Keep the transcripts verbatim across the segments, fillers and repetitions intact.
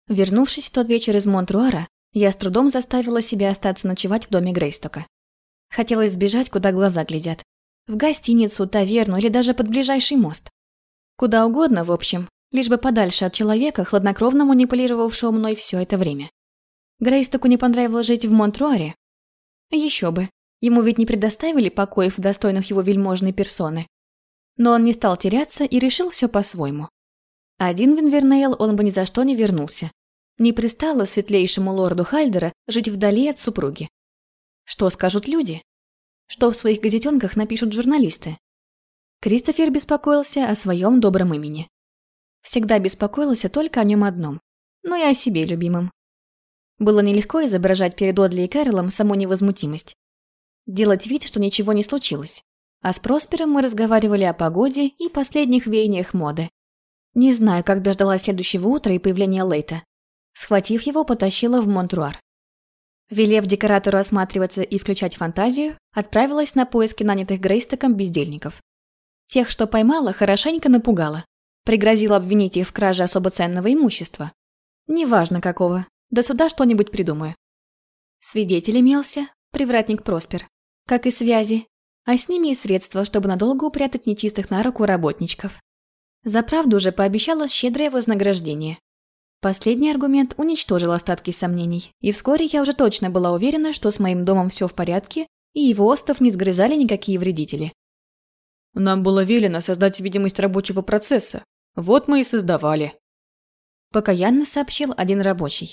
Вернувшись в тот вечер из Монтруара, я с трудом заставила себя остаться ночевать в доме Грейстока. Хотелось сбежать, куда глаза глядят. В гостиницу, таверну или даже под ближайший мост. Куда угодно, в общем, лишь бы подальше от человека, хладнокровно манипулировавшего мной все это время. Грейстоку не понравилось жить в Монтруаре? Еще бы. Ему ведь не предоставили покоев, достойных его вельможной персоны. Но он не стал теряться и решил все по-своему. Один в Инвернейл он бы ни за что не вернулся. Не пристало светлейшему лорду Хальдера жить вдали от супруги. Что скажут люди? Что в своих газетенках напишут журналисты? Кристофер беспокоился о своем добром имени. Всегда беспокоился только о нем одном, но и о себе любимом. Было нелегко изображать перед Одли и Кэролом саму невозмутимость. Делать вид, что ничего не случилось. А с Проспером мы разговаривали о погоде и последних веяниях моды. Не знаю, как дождалась следующего утра и появления Лейта. Схватив его, потащила в Монтруар. Велев декоратору осматриваться и включать фантазию, отправилась на поиски нанятых Грейстоком бездельников. Тех, что поймала, хорошенько напугала. Пригрозила обвинить их в краже особо ценного имущества. Неважно какого, до суда что-нибудь придумаю. Свидетель имелся, привратник Проспер, как и связи, а с ними и средства, чтобы надолго упрятать нечистых на руку работничков. За правду уже пообещала щедрое вознаграждение. Последний аргумент уничтожил остатки сомнений, и вскоре я уже точно была уверена, что с моим домом все в порядке, и его остов не сгрызали никакие вредители. «Нам было велено создать видимость рабочего процесса. Вот мы и создавали», – покаянно сообщил один рабочий.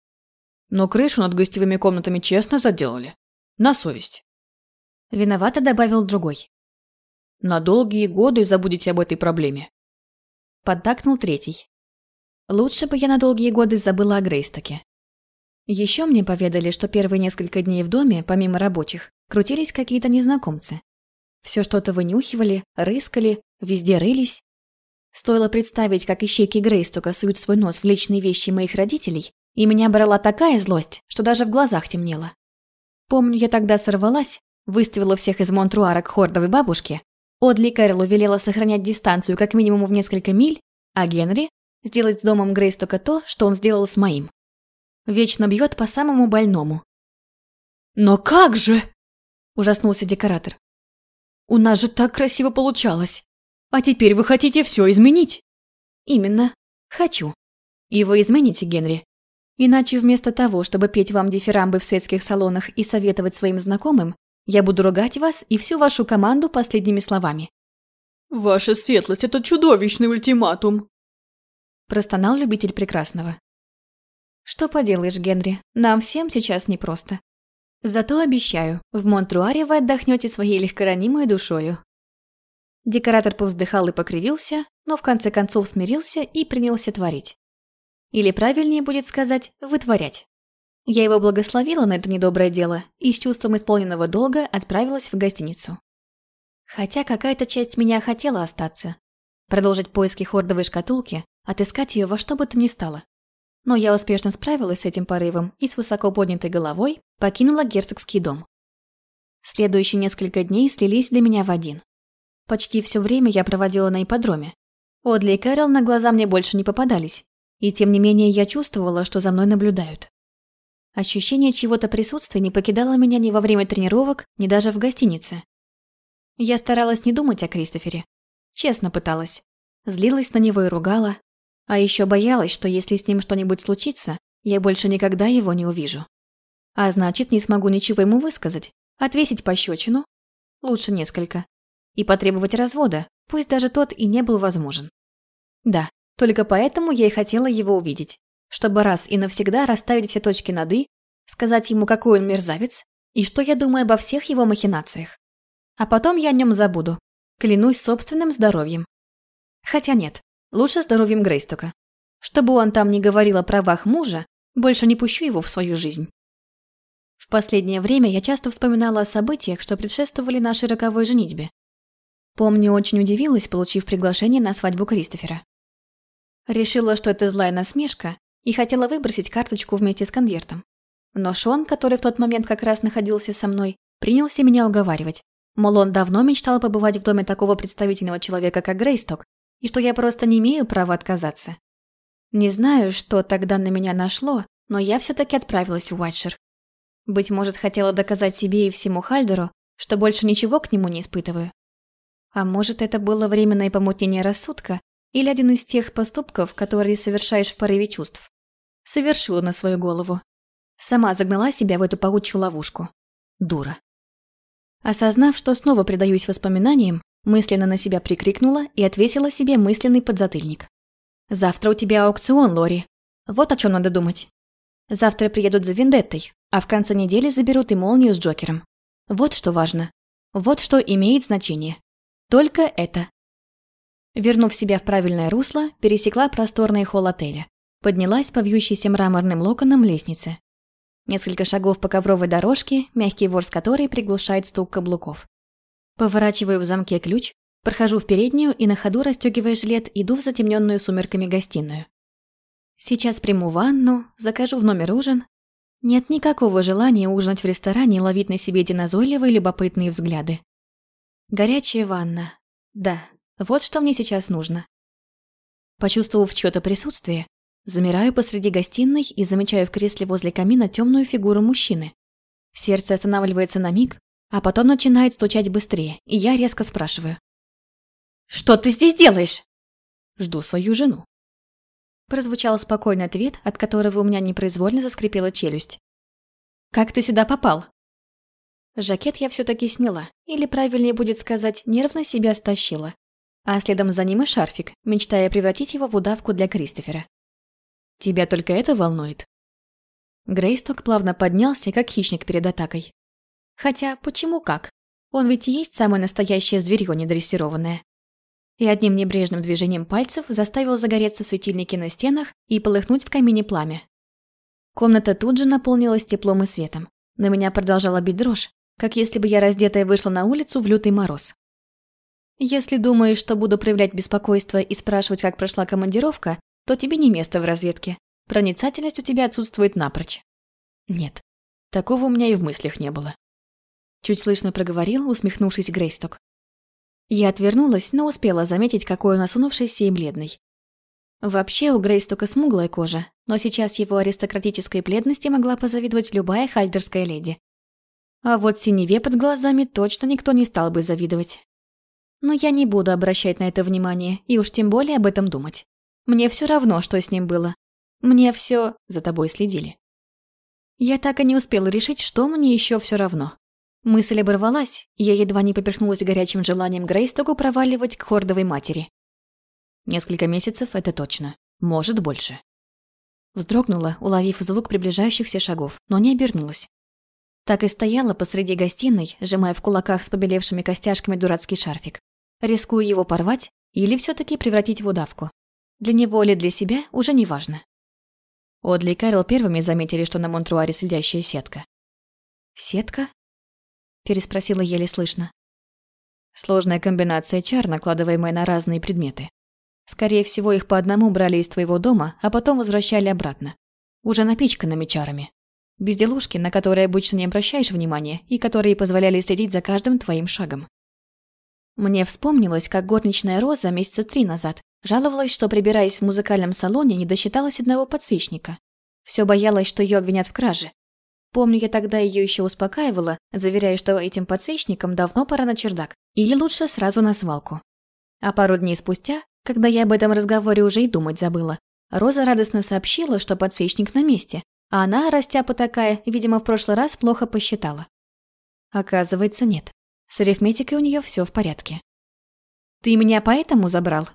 «Но крышу над гостевыми комнатами честно заделали. На совесть». Виновато добавил другой. «На долгие годы забудете об этой проблеме», – поддакнул третий. Лучше бы я на долгие годы забыла о Грейстоке. Еще мне поведали, что первые несколько дней в доме, помимо рабочих, крутились какие-то незнакомцы. Все что-то вынюхивали, рыскали, везде рылись. Стоило представить, как ищейки Грейстока суют свой нос в личные вещи моих родителей, и меня брала такая злость, что даже в глазах темнело. Помню, я тогда сорвалась, выставила всех из Монтруара к хордовой бабушке, Одли Кэролу велела сохранять дистанцию как минимум в несколько миль, а Генри сделать с домом Грейстока то, что он сделал с моим. Вечно бьет по самому больному. «Но как же?» – ужаснулся декоратор. «У нас же так красиво получалось. А теперь вы хотите все изменить?» «Именно. Хочу. И вы измените, Генри. Иначе вместо того, чтобы петь вам дифирамбы в светских салонах и советовать своим знакомым, я буду ругать вас и всю вашу команду последними словами». «Ваша светлость, это чудовищный ультиматум!» Простонал любитель прекрасного. Что поделаешь, Генри, нам всем сейчас непросто. Зато обещаю, в Монтруаре вы отдохнете своей легкоранимой душою. Декоратор повздыхал и покривился, но в конце концов смирился и принялся творить. Или правильнее будет сказать, вытворять. Я его благословила на это недоброе дело и с чувством исполненного долга отправилась в гостиницу. Хотя какая-то часть меня хотела остаться. Продолжить поиски хордовой шкатулки, отыскать ее во что бы то ни стало. Но я успешно справилась с этим порывом и с высоко поднятой головой покинула герцогский дом. Следующие несколько дней слились для меня в один. Почти все время я проводила на ипподроме. Одли и Кэрол на глаза мне больше не попадались, и тем не менее я чувствовала, что за мной наблюдают. Ощущение чьего-то присутствия не покидало меня ни во время тренировок, ни даже в гостинице. Я старалась не думать о Кристофере. Честно пыталась. Злилась на него и ругала. А еще боялась, что если с ним что-нибудь случится, я больше никогда его не увижу. А значит, не смогу ничего ему высказать, отвесить пощечину, лучше несколько, и потребовать развода, пусть даже тот и не был возможен. Да, только поэтому я и хотела его увидеть, чтобы раз и навсегда расставить все точки над «и», сказать ему, какой он мерзавец, и что я думаю обо всех его махинациях. А потом я о нем забуду, клянусь собственным здоровьем. Хотя нет, лучше здоровьем Грейстока. Чтобы он там не говорил о правах мужа, больше не пущу его в свою жизнь. В последнее время я часто вспоминала о событиях, что предшествовали нашей роковой женитьбе. Помню, очень удивилась, получив приглашение на свадьбу Кристофера. Решила, что это злая насмешка, и хотела выбросить карточку вместе с конвертом. Но Шон, который в тот момент как раз находился со мной, принялся меня уговаривать. Мол, он давно мечтал побывать в доме такого представительного человека, как Грейсток, и что я просто не имею права отказаться. Не знаю, что тогда на меня нашло, но я все-таки отправилась в Уайтшир. Быть может, хотела доказать себе и всему Хальдеру, что больше ничего к нему не испытываю. А может, это было временное помутнение рассудка или один из тех поступков, которые совершаешь в порыве чувств. Совершила на свою голову. Сама загнала себя в эту паучью ловушку. Дура. Осознав, что снова предаюсь воспоминаниям, мысленно на себя прикрикнула и отвесила себе мысленный подзатыльник. «Завтра у тебя аукцион, Лори. Вот о чем надо думать. Завтра приедут за Вендеттой, а в конце недели заберут и молнию с Джокером. Вот что важно. Вот что имеет значение. Только это». Вернув себя в правильное русло, пересекла просторный холл отеля. Поднялась по вьющейся мраморным локонам лестнице. Несколько шагов по ковровой дорожке, мягкий ворс которой приглушает стук каблуков. Поворачиваю в замке ключ, прохожу в переднюю и на ходу, расстегивая жилет, иду в затемненную сумерками гостиную. Сейчас приму ванну, закажу в номер ужин. Нет никакого желания ужинать в ресторане и ловить на себе эти назойливые любопытные взгляды. Горячая ванна. Да, вот что мне сейчас нужно. Почувствовав чьё-то присутствие, замираю посреди гостиной и замечаю в кресле возле камина темную фигуру мужчины. Сердце останавливается на миг, а потом начинает стучать быстрее, и я резко спрашиваю. «Что ты здесь делаешь?» «Жду свою жену». Прозвучал спокойный ответ, от которого у меня непроизвольно заскрипела челюсть. «Как ты сюда попал?» Жакет я все-таки сняла, или правильнее будет сказать, нервно себя стащила. А следом за ним и шарфик, мечтая превратить его в удавку для Кристофера. «Тебя только это волнует?» Грейсток плавно поднялся, как хищник перед атакой. Хотя, почему как? Он ведь и есть самое настоящее зверье недрессированное. И одним небрежным движением пальцев заставил загореться светильники на стенах и полыхнуть в камине пламя. Комната тут же наполнилась теплом и светом, но меня продолжала бить дрожь, как если бы я раздетая вышла на улицу в лютый мороз. Если думаешь, что буду проявлять беспокойство и спрашивать, как прошла командировка, то тебе не место в разведке. Проницательность у тебя отсутствует напрочь. Нет, такого у меня и в мыслях не было. Чуть слышно проговорил, усмехнувшись Грейсток. Я отвернулась, но успела заметить, какой он осунувшийся и бледный. Вообще у Грейстока смуглая кожа, но сейчас его аристократической бледности могла позавидовать любая хальдерская леди. А вот синеве под глазами точно никто не стал бы завидовать. Но я не буду обращать на это внимание, и уж тем более об этом думать. Мне все равно, что с ним было. Мне все... За тобой следили. Я так и не успела решить, что мне еще все равно. Мысль оборвалась, и я едва не поперхнулась горячим желанием Грейстоку проваливать к хордовой матери. Несколько месяцев — это точно. Может, больше. Вздрогнула, уловив звук приближающихся шагов, но не обернулась. Так и стояла посреди гостиной, сжимая в кулаках с побелевшими костяшками дурацкий шарфик. Рискую его порвать или все-таки превратить в удавку. Для него или для себя уже не важно. Одли и Кэрол первыми заметили, что на монтруаре следящая сетка. «Сетка?» – переспросила еле слышно. Сложная комбинация чар, накладываемая на разные предметы. Скорее всего, их по одному брали из твоего дома, а потом возвращали обратно. Уже напичканными чарами. Безделушки, на которые обычно не обращаешь внимания, и которые позволяли следить за каждым твоим шагом. Мне вспомнилось, как горничная Роза месяца три назад жаловалась, что, прибираясь в музыкальном салоне, не досчиталась одного подсвечника. Все боялась, что ее обвинят в краже. Помню, я тогда ее еще успокаивала, заверяя, что этим подсвечникам давно пора на чердак, или лучше сразу на свалку. А пару дней спустя, когда я об этом разговоре уже и думать забыла, Роза радостно сообщила, что подсвечник на месте, а она, растяпа такая, видимо, в прошлый раз плохо посчитала. Оказывается, нет. С арифметикой у нее все в порядке. «Ты меня поэтому забрал?»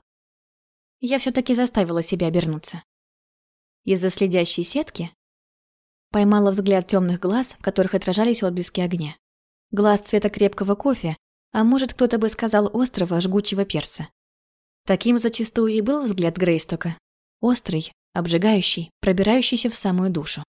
Я все-таки заставила себя обернуться. Из-за следящей сетки поймала взгляд темных глаз, в которых отражались отблески огня. Глаз цвета крепкого кофе, а может, кто-то бы сказал острого жгучего перца. Таким зачастую и был взгляд Грейстока. Острый, обжигающий, пробирающийся в самую душу.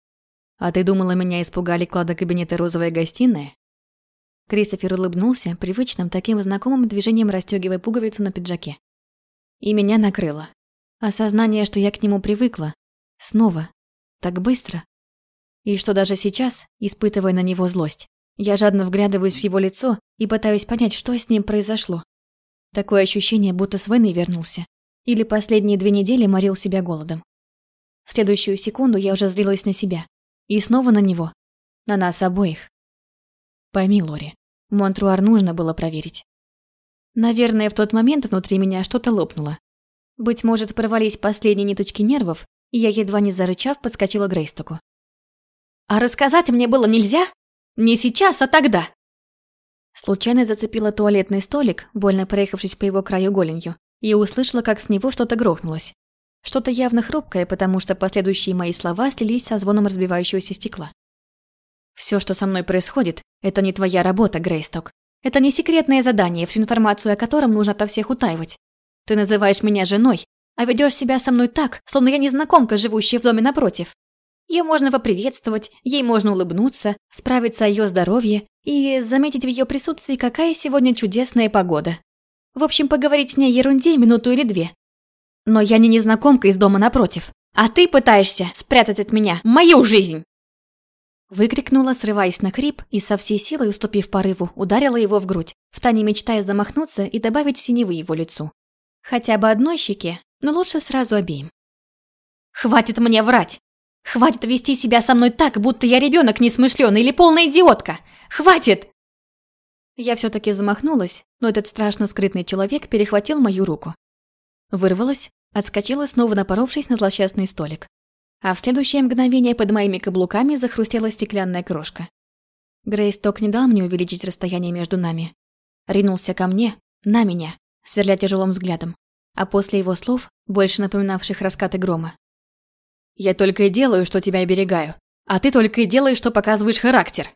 «А ты думала, меня испугали клада кабинета розовая гостиная?» Кристофер улыбнулся, привычным, таким знакомым движением расстегивая пуговицу на пиджаке. И меня накрыло. Осознание, что я к нему привыкла. Снова. Так быстро. И что даже сейчас, испытывая на него злость, я жадно вглядываюсь в его лицо и пытаюсь понять, что с ним произошло. Такое ощущение, будто с войны вернулся. Или последние две недели морил себя голодом. В следующую секунду я уже злилась на себя. И снова на него. На нас обоих. Пойми, Лори, Монтруар нужно было проверить. Наверное, в тот момент внутри меня что-то лопнуло. Быть может, порвались последние ниточки нервов, и я, едва не зарычав, подскочила к Грейстоку. «А рассказать мне было нельзя? Не сейчас, а тогда!» Случайно зацепила туалетный столик, больно проехавшись по его краю голенью, и услышала, как с него что-то грохнулось. Что-то явно хрупкое, потому что последующие мои слова слились со звоном разбивающегося стекла. «Все, что со мной происходит, это не твоя работа, Грейсток. Это не секретное задание, всю информацию о котором нужно ото всех утаивать. Ты называешь меня женой, а ведешь себя со мной так, словно я незнакомка, живущая в доме напротив. Ее можно поприветствовать, ей можно улыбнуться, справиться о ее здоровье и заметить в ее присутствии, какая сегодня чудесная погода. В общем, поговорить с ней о ерунде минуту или две. Но я не незнакомка из дома напротив, а ты пытаешься спрятать от меня мою жизнь!» Выкрикнула, срываясь на хрип, и со всей силой, уступив порыву, ударила его в грудь, втайне мечтая замахнуться и добавить синевы его лицу. Хотя бы одной щеке, но лучше сразу обеим. «Хватит мне врать! Хватит вести себя со мной так, будто я ребенок несмышленый или полная идиотка! Хватит!» Я все-таки замахнулась, но этот страшно скрытный человек перехватил мою руку. Вырвалась, отскочила, снова напоровшись на злосчастный столик. А в следующее мгновение под моими каблуками захрустела стеклянная крошка. Грейсток не дал мне увеличить расстояние между нами. Ринулся ко мне, на меня, сверля тяжелым взглядом, а после его слов, больше напоминавших раскаты грома. «Я только и делаю, что тебя оберегаю, а ты только и делаешь, что показываешь характер!»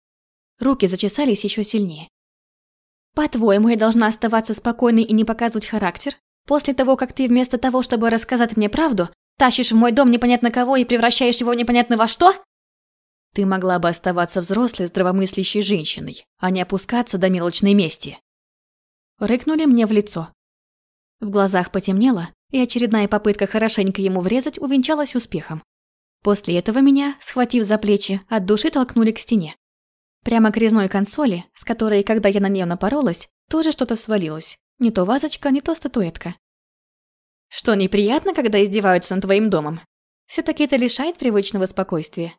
Руки зачесались еще сильнее. «По-твоему, я должна оставаться спокойной и не показывать характер? После того, как ты вместо того, чтобы рассказать мне правду, тащишь в мой дом непонятно кого и превращаешь его непонятно во что?» «Ты могла бы оставаться взрослой, здравомыслящей женщиной, а не опускаться до мелочной мести!» Рыкнули мне в лицо. В глазах потемнело, и очередная попытка хорошенько ему врезать увенчалась успехом. После этого меня, схватив за плечи, от души толкнули к стене. Прямо к резной консоли, с которой, когда я на нее напоролась, тоже что-то свалилось. Не то вазочка, не то статуэтка. «Что, неприятно, когда издеваются над твоим домом? Все-таки это лишает привычного спокойствия».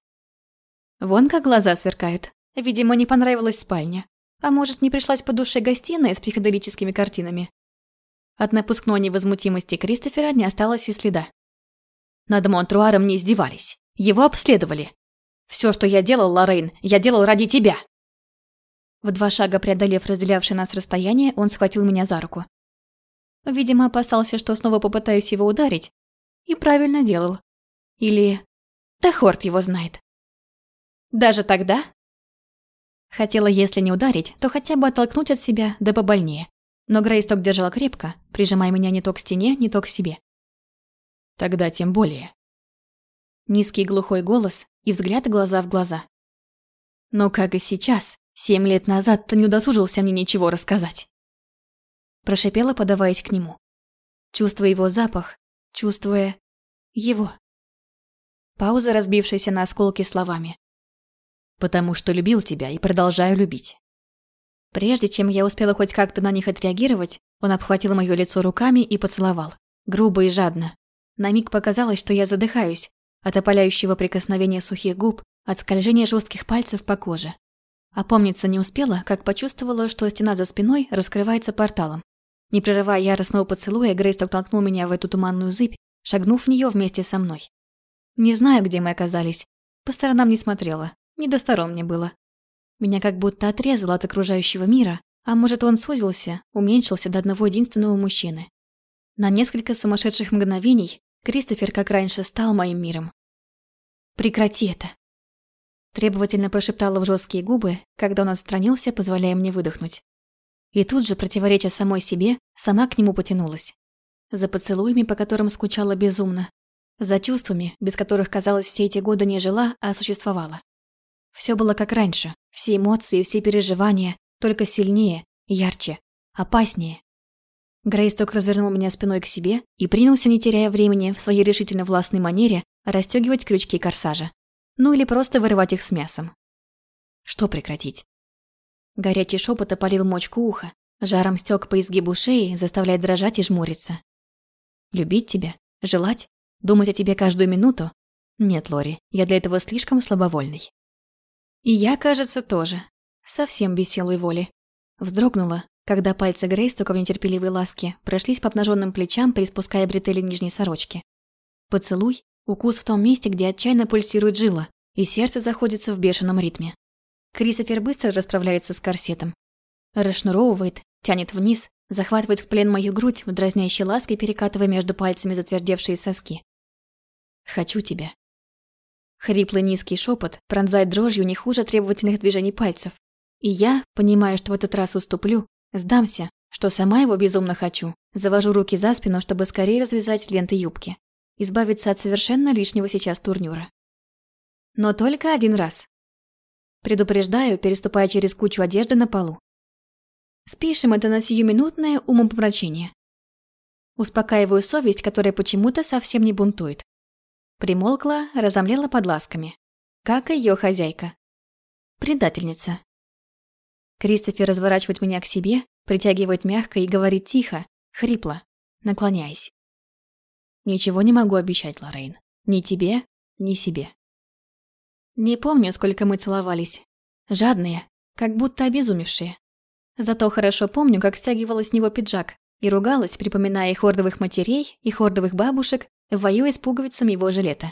Вон как глаза сверкают. Видимо, не понравилась спальня. А может, не пришлась по душе гостиная с психоделическими картинами. От напускной невозмутимости Кристофера не осталось и следа. «Над Монтруаром не издевались. Его обследовали. Все, что я делал, Лоррейн, я делал ради тебя!» В два шага преодолев разделявшее нас расстояние, он схватил меня за руку. Видимо, опасался, что снова попытаюсь его ударить. И правильно делал. Или... Да хорт его знает. Даже тогда? Хотела, если не ударить, то хотя бы оттолкнуть от себя, да побольнее. Но Грейсток держала крепко, прижимая меня не то к стене, не то к себе. Тогда тем более. Низкий глухой голос и взгляд глаза в глаза. Но как и сейчас, семь лет назад ты не удосужился мне ничего рассказать. Прошипела, подаваясь к нему. Чувствуя его запах, чувствуя... его. Пауза, разбившаяся на осколки словами. «Потому что любил тебя и продолжаю любить». Прежде чем я успела хоть как-то на них отреагировать, он обхватил моё лицо руками и поцеловал. Грубо и жадно. На миг показалось, что я задыхаюсь от опаляющего прикосновения сухих губ, от скольжения жестких пальцев по коже. Опомниться не успела, как почувствовала, что стена за спиной раскрывается порталом. Не прерывая яростного поцелуя, Грейсток толкнул меня в эту туманную зыбь, шагнув в нее вместе со мной. Не знаю, где мы оказались. По сторонам не смотрела. Не до сторон мне было. Меня как будто отрезало от окружающего мира, а может, он сузился, уменьшился до одного единственного мужчины. На несколько сумасшедших мгновений Кристофер, как раньше, стал моим миром. «Прекрати это!» Требовательно прошептала в жесткие губы, когда он отстранился, позволяя мне выдохнуть. И тут же, противореча самой себе, сама к нему потянулась. За поцелуями, по которым скучала безумно. За чувствами, без которых, казалось, все эти годы не жила, а существовала. Все было как раньше, все эмоции, все переживания, только сильнее, ярче, опаснее. Грейсток развернул меня спиной к себе и принялся, не теряя времени, в своей решительно властной манере расстегивать крючки корсажа. Ну или просто вырывать их с мясом. Что прекратить? Горячий шепот опалил мочку уха, жаром стек по изгибу шеи, заставляя дрожать и жмуриться. Любить тебя? Желать? Думать о тебе каждую минуту? Нет, Лори, я для этого слишком слабовольный. И я, кажется, тоже. Совсем без силы воли. Вздрогнула, когда пальцы Грейстока в нетерпеливой ласке прошлись по обнаженным плечам, приспуская бретели нижней сорочки. Поцелуй, укус в том месте, где отчаянно пульсирует жила, и сердце заходится в бешеном ритме. Кристофер быстро расправляется с корсетом. Расшнуровывает, тянет вниз, захватывает в плен мою грудь, в дразнящей лаской перекатывая между пальцами затвердевшие соски. «Хочу тебя». Хриплый низкий шепот пронзает дрожью не хуже требовательных движений пальцев. И я, понимая, что в этот раз уступлю, сдамся, что сама его безумно хочу, завожу руки за спину, чтобы скорее развязать ленты юбки, избавиться от совершенно лишнего сейчас турнюра. Но только один раз. Предупреждаю, переступая через кучу одежды на полу. Спишем это на сиюминутное умопомрачение. Успокаиваю совесть, которая почему-то совсем не бунтует. Примолкла, разомлела под ласками. Как и ее хозяйка. Предательница. Кристофер разворачивает меня к себе, притягивает мягко и говорит тихо, хрипло, наклоняясь. Ничего не могу обещать, Лоррейн. Ни тебе, ни себе. Не помню, сколько мы целовались. Жадные, как будто обезумевшие. Зато хорошо помню, как стягивала с него пиджак и ругалась, припоминая и хордовых матерей, и хордовых бабушек, воюя с пуговицами его жилета.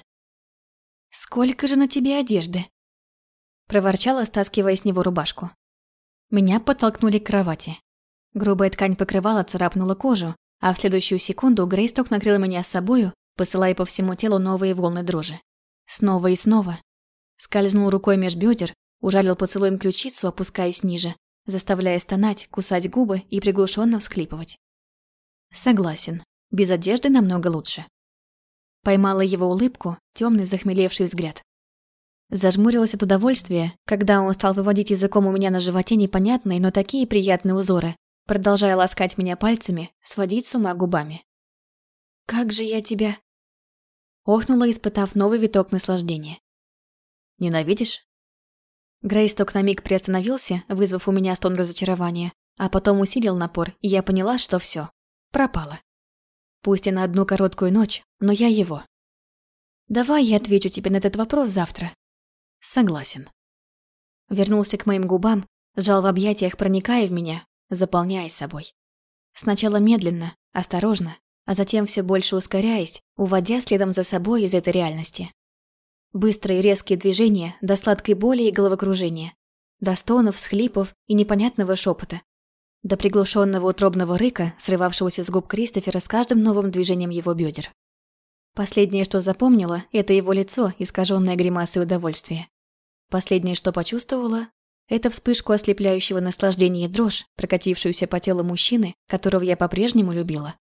«Сколько же на тебе одежды?» Проворчала, стаскивая с него рубашку. Меня подтолкнули к кровати. Грубая ткань покрывала царапнула кожу, а в следующую секунду Грейсток накрыл меня с собою, посылая по всему телу новые волны дрожи. Снова и снова. Скользнул рукой меж бедер, ужалил поцелуем ключицу, опускаясь ниже, заставляя стонать, кусать губы и приглушенно всхлипывать. Согласен, без одежды намного лучше. Поймала его улыбку, темный захмелевший взгляд. Зажмурилась от удовольствия, когда он стал выводить языком у меня на животе непонятные, но такие приятные узоры, продолжая ласкать меня пальцами, сводить с ума губами. «Как же я тебя...» Охнула, испытав новый виток наслаждения. «Ненавидишь?» Грейсток на миг приостановился, вызвав у меня стон разочарования, а потом усилил напор, и я поняла, что все, пропало. Пусть и на одну короткую ночь, но я его. «Давай я отвечу тебе на этот вопрос завтра». «Согласен». Вернулся к моим губам, сжал в объятиях, проникая в меня, заполняя собой. Сначала медленно, осторожно, а затем все больше ускоряясь, уводя следом за собой из этой реальности. Быстрые резкие движения до сладкой боли и головокружения, до стонов, всхлипов и непонятного шепота, до приглушенного утробного рыка, срывавшегося с губ Кристофера с каждым новым движением его бедер. Последнее, что запомнила, это его лицо, искаженное гримасой удовольствия. Последнее, что почувствовала, это вспышку ослепляющего наслаждения и дрожь, прокатившуюся по телу мужчины, которого я по-прежнему любила.